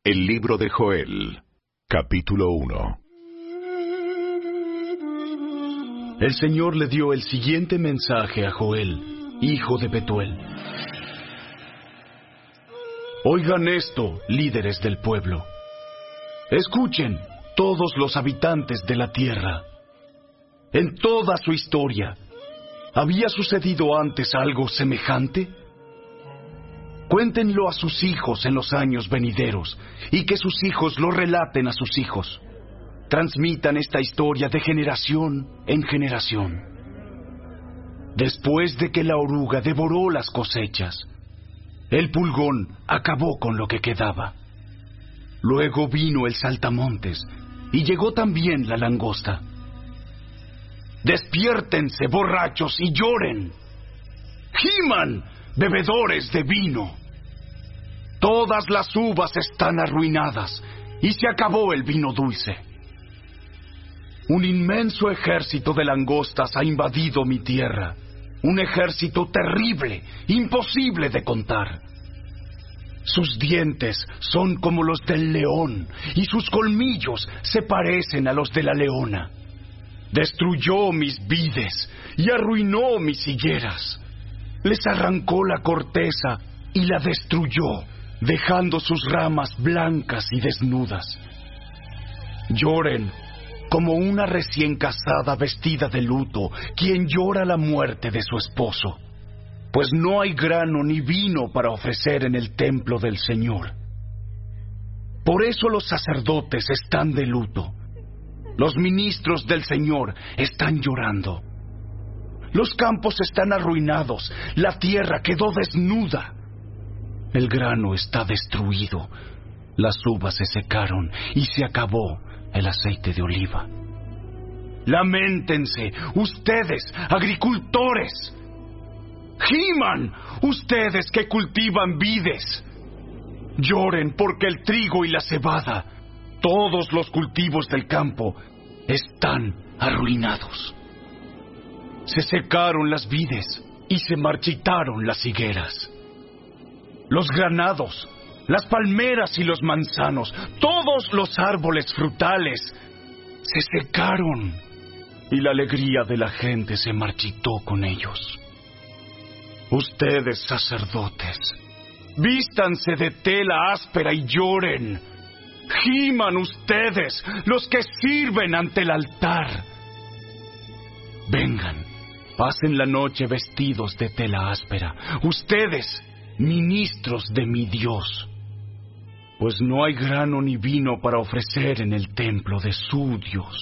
El libro de Joel, capítulo 1. El Señor le dio el siguiente mensaje a Joel, hijo de Betuel. Oigan esto, líderes del pueblo. Escuchen, todos los habitantes de la tierra. En toda su historia, ¿había sucedido antes algo semejante? Cuéntenlo a sus hijos en los años venideros, y que sus hijos lo relaten a sus hijos. Transmitan esta historia de generación en generación. Después de que la oruga devoró las cosechas, el pulgón acabó con lo que quedaba. Luego vino el saltamontes, y llegó también la langosta. Despiértense, borrachos, y lloren. ¡Giman, bebedores de vino! Todas las uvas están arruinadas, y se acabó el vino dulce. Un inmenso ejército de langostas ha invadido mi tierra. Un ejército terrible, imposible de contar. Sus dientes son como los del león, y sus colmillos se parecen a los de la leona. Destruyó mis vides y arruinó mis higueras. Les arrancó la corteza y la destruyó, dejando sus ramas blancas y desnudas. Lloren como una recién casada vestida de luto, quien llora la muerte de su esposo, pues no hay grano ni vino para ofrecer en el templo del Señor. Por eso los sacerdotes están de luto. Los ministros del Señor están llorando. Los campos están arruinados, la tierra quedó desnuda. El grano está destruido, las uvas se secaron y se acabó el aceite de oliva. Lamentense, ustedes, agricultores. Giman, ustedes que cultivan vides. Lloren porque el trigo y la cebada, todos los cultivos del campo, están arruinados. Se secaron las vides y se marchitaron las higueras. Los granados, las palmeras y los manzanos, todos los árboles frutales, se secaron y la alegría de la gente se marchitó con ellos. Ustedes, sacerdotes, vístanse de tela áspera y lloren. Giman ustedes, los que sirven ante el altar. Vengan, pasen la noche vestidos de tela áspera, ustedes, ministros de mi Dios, pues no hay grano ni vino para ofrecer en el templo de su Dios.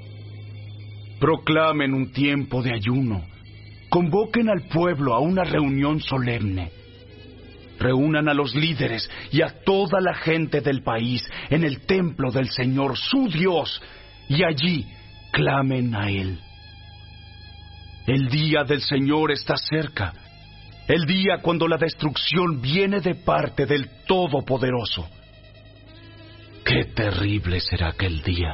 Proclamen un tiempo de ayuno, convoquen al pueblo a una reunión solemne. Reúnan a los líderes y a toda la gente del país en el templo del Señor, su Dios, y allí clamen a Él. El día del Señor está cerca, el día cuando la destrucción viene de parte del Todopoderoso. ¡Qué terrible será aquel día!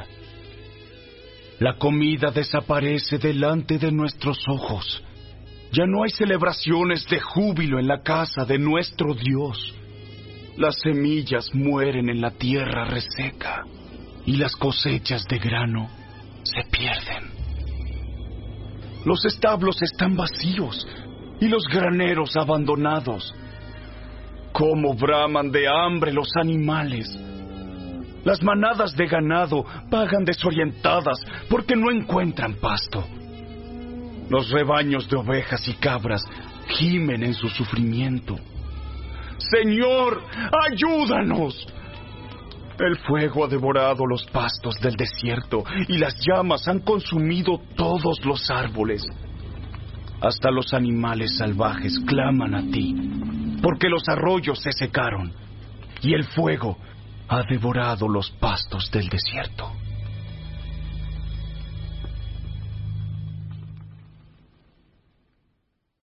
La comida desaparece delante de nuestros ojos. Ya no hay celebraciones de júbilo en la casa de nuestro Dios. Las semillas mueren en la tierra reseca y las cosechas de grano se pierden. Los establos están vacíos y los graneros abandonados. ¿Cómo braman de hambre los animales? Las manadas de ganado vagan desorientadas porque no encuentran pasto. Los rebaños de ovejas y cabras gimen en su sufrimiento. ¡Señor, ayúdanos! El fuego ha devorado los pastos del desierto y las llamas han consumido todos los árboles. Hasta los animales salvajes claman a ti, porque los arroyos se secaron y el fuego ha devorado los pastos del desierto.